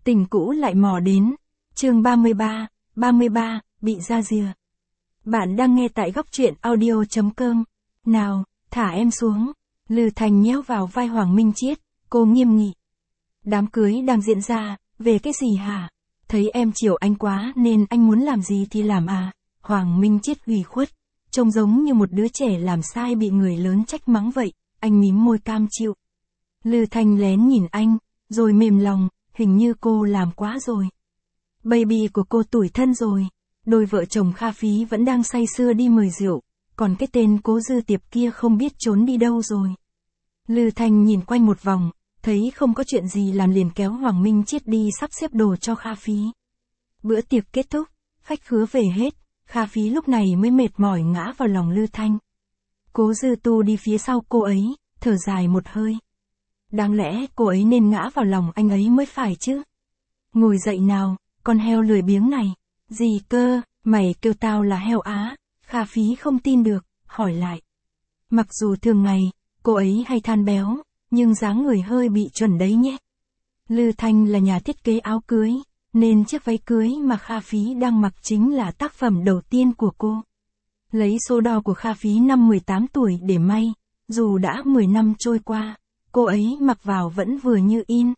Tình cũ lại mò đến. Chương 33, bị ra rìa. Bạn đang nghe tại góc truyện audio.com. Nào, thả em xuống. Lư Thanh nhéo vào vai Hoàng Minh Chiết, cô nghiêm nghị. Đám cưới đang diễn ra, về cái gì hả? Thấy em chiều anh quá nên anh muốn làm gì thì làm à? Hoàng Minh Chiết ủy khuất, trông giống như một đứa trẻ làm sai bị người lớn trách mắng vậy, anh mím môi cam chịu. Lư Thanh lén nhìn anh, rồi mềm lòng, hình như cô làm quá rồi. Baby của cô tủi thân rồi, đôi vợ chồng Kha Phí vẫn đang say sưa đi mời rượu, còn cái tên Cố Dư Tiệp kia không biết trốn đi đâu rồi. Lư Thanh nhìn quanh một vòng, thấy không có chuyện gì làm liền kéo Hoàng Minh Chiết đi sắp xếp đồ cho Kha Phí. Bữa tiệc kết thúc, khách khứa về hết, Kha Phí lúc này mới mệt mỏi ngã vào lòng Lư Thanh. Cố Dư Tu đi phía sau cô ấy, thở dài một hơi. Đáng lẽ cô ấy nên ngã vào lòng anh ấy mới phải chứ. Ngồi dậy nào, con heo lười biếng này. Gì cơ, mày kêu tao là heo á? Kha Phí không tin được, hỏi lại. Mặc dù thường ngày, cô ấy hay than béo, nhưng dáng người hơi bị chuẩn đấy nhé. Lư Thanh là nhà thiết kế áo cưới, nên chiếc váy cưới mà Kha Phí đang mặc chính là tác phẩm đầu tiên của cô. Lấy số đo của Kha Phí năm 18 tuổi để may, dù đã 10 năm trôi qua, cô ấy mặc vào vẫn vừa như in.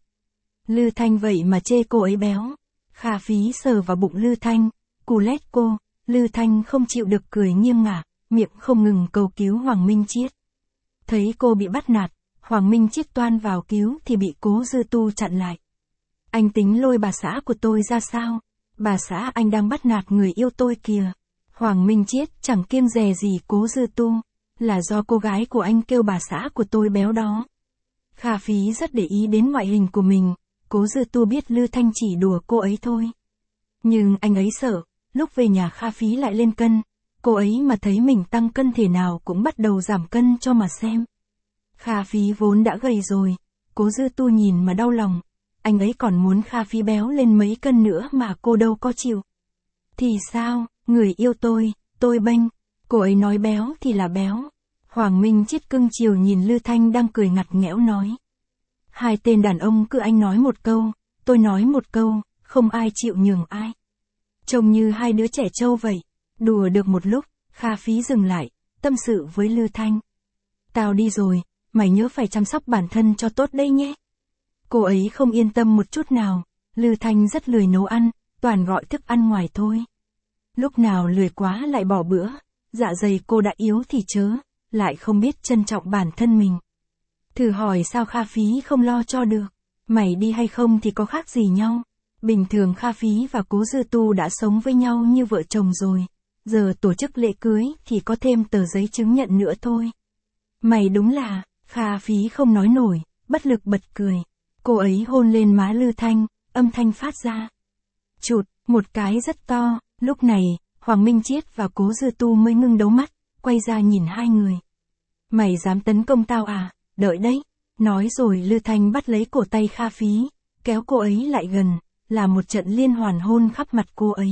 Lư Thanh vậy mà chê cô ấy béo. Kha Phí sờ vào bụng Lư Thanh, cù lét cô, Lư Thanh không chịu được cười nghiêng ngả, miệng không ngừng cầu cứu Hoàng Minh Chiết. Thấy cô bị bắt nạt, Hoàng Minh Chiết toan vào cứu thì bị Cố Dư Tu chặn lại. Anh tính lôi bà xã của tôi ra sao? Bà xã anh đang bắt nạt người yêu tôi kìa. Hoàng Minh Chiết chẳng kiêng dè gì Cố Dư Tu, là do cô gái của anh kêu bà xã của tôi béo đó. Kha Phí rất để ý đến ngoại hình của mình, Cố Dư Tu biết Lư Thanh chỉ đùa cô ấy thôi. Nhưng anh ấy sợ, lúc về nhà Kha Phí lại lên cân, cô ấy mà thấy mình tăng cân thế nào cũng bắt đầu giảm cân cho mà xem. Kha Phí vốn đã gầy rồi, Cố Dư Tu nhìn mà đau lòng, anh ấy còn muốn Kha Phí béo lên mấy cân nữa mà cô đâu có chịu. Thì sao, người yêu tôi bênh, cô ấy nói béo thì là béo. Hoàng Minh Chiết cưng chiều nhìn Lư Thanh đang cười ngặt nghẽo nói. Hai tên đàn ông cứ anh nói một câu, tôi nói một câu, không ai chịu nhường ai. Trông như hai đứa trẻ trâu vậy. Đùa được một lúc, Kha Phí dừng lại, tâm sự với Lư Thanh. Tao đi rồi, mày nhớ phải chăm sóc bản thân cho tốt đây nhé. Cô ấy không yên tâm một chút nào, Lư Thanh rất lười nấu ăn, toàn gọi thức ăn ngoài thôi. Lúc nào lười quá lại bỏ bữa, dạ dày cô đã yếu thì chớ, lại không biết trân trọng bản thân mình. Thử hỏi sao Kha Phí không lo cho được, mày đi hay không thì có khác gì nhau. Bình thường Kha Phí và Cố Dư Tu đã sống với nhau như vợ chồng rồi, giờ tổ chức lễ cưới thì có thêm tờ giấy chứng nhận nữa thôi. Mày đúng là, Kha Phí không nói nổi, bất lực bật cười. Cô ấy hôn lên má Lư Thanh, âm thanh phát ra. Chụt, một cái rất to, lúc này, Hoàng Minh Chiết và Cố Dư Tu mới ngưng đấu mắt, quay ra nhìn hai người. Mày dám tấn công tao à, đợi đấy. Nói rồi Lư Thanh bắt lấy cổ tay Kha Phí, kéo cô ấy lại gần, là một trận liên hoàn hôn khắp mặt cô ấy.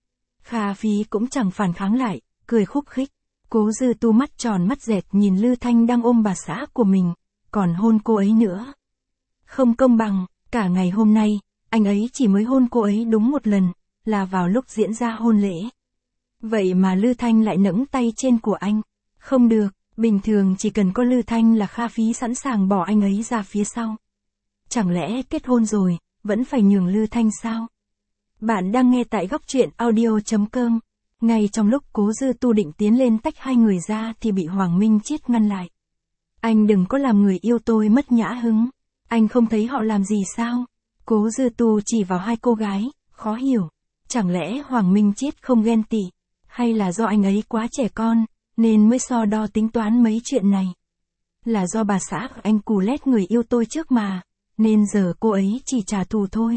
Kha Phí cũng chẳng phản kháng lại, cười khúc khích. Cố Dư Tu mắt tròn mắt dẹt nhìn Lư Thanh đang ôm bà xã của mình, còn hôn cô ấy nữa. Không công bằng, cả ngày hôm nay, anh ấy chỉ mới hôn cô ấy đúng một lần, là vào lúc diễn ra hôn lễ. Vậy mà Lư Thanh lại nẫng tay trên của anh. Không được, bình thường chỉ cần có Lư Thanh là Kha Phí sẵn sàng bỏ anh ấy ra phía sau. Chẳng lẽ kết hôn rồi, vẫn phải nhường Lư Thanh sao? Bạn đang nghe tại góc truyện audio.com. Ngay trong lúc Cố Dư Tu định tiến lên tách hai người ra thì bị Hoàng Minh Chiết ngăn lại. Anh đừng có làm người yêu tôi mất nhã hứng. Anh không thấy họ làm gì sao? Cố Dư Tu chỉ vào hai cô gái, khó hiểu. Chẳng lẽ Hoàng Minh Chiết không ghen tị? Hay là do anh ấy quá trẻ con, nên mới so đo tính toán mấy chuyện này? Là do bà xã của anh cù lét người yêu tôi trước mà, nên giờ cô ấy chỉ trả thù thôi.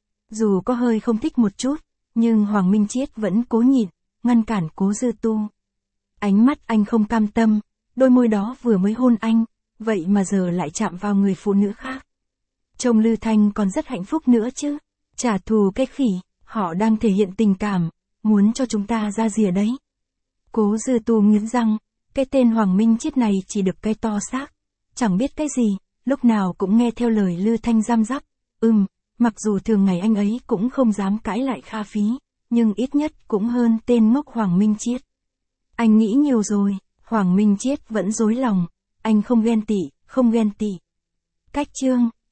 Dù có hơi không thích một chút, nhưng Hoàng Minh Chiết vẫn cố nhịn, ngăn cản Cố Dư Tu. Ánh mắt anh không cam tâm, đôi môi đó vừa mới hôn anh, vậy mà giờ lại chạm vào người phụ nữ khác. Trông Lư Thanh còn rất hạnh phúc nữa chứ. Trả thù cái khỉ, họ đang thể hiện tình cảm, muốn cho chúng ta ra rìa đấy. Cố Dư Tu nghiến răng, cái tên Hoàng Minh Chiết này chỉ được cái to xác, chẳng biết cái gì, lúc nào cũng nghe theo lời Lư Thanh giam giáp. Mặc dù thường ngày anh ấy cũng không dám cãi lại Kha Phí, nhưng ít nhất cũng hơn tên ngốc Hoàng Minh Chiết. Anh nghĩ nhiều rồi, Hoàng Minh Chiết vẫn dối lòng, anh không ghen tị, không ghen tị. Cách chương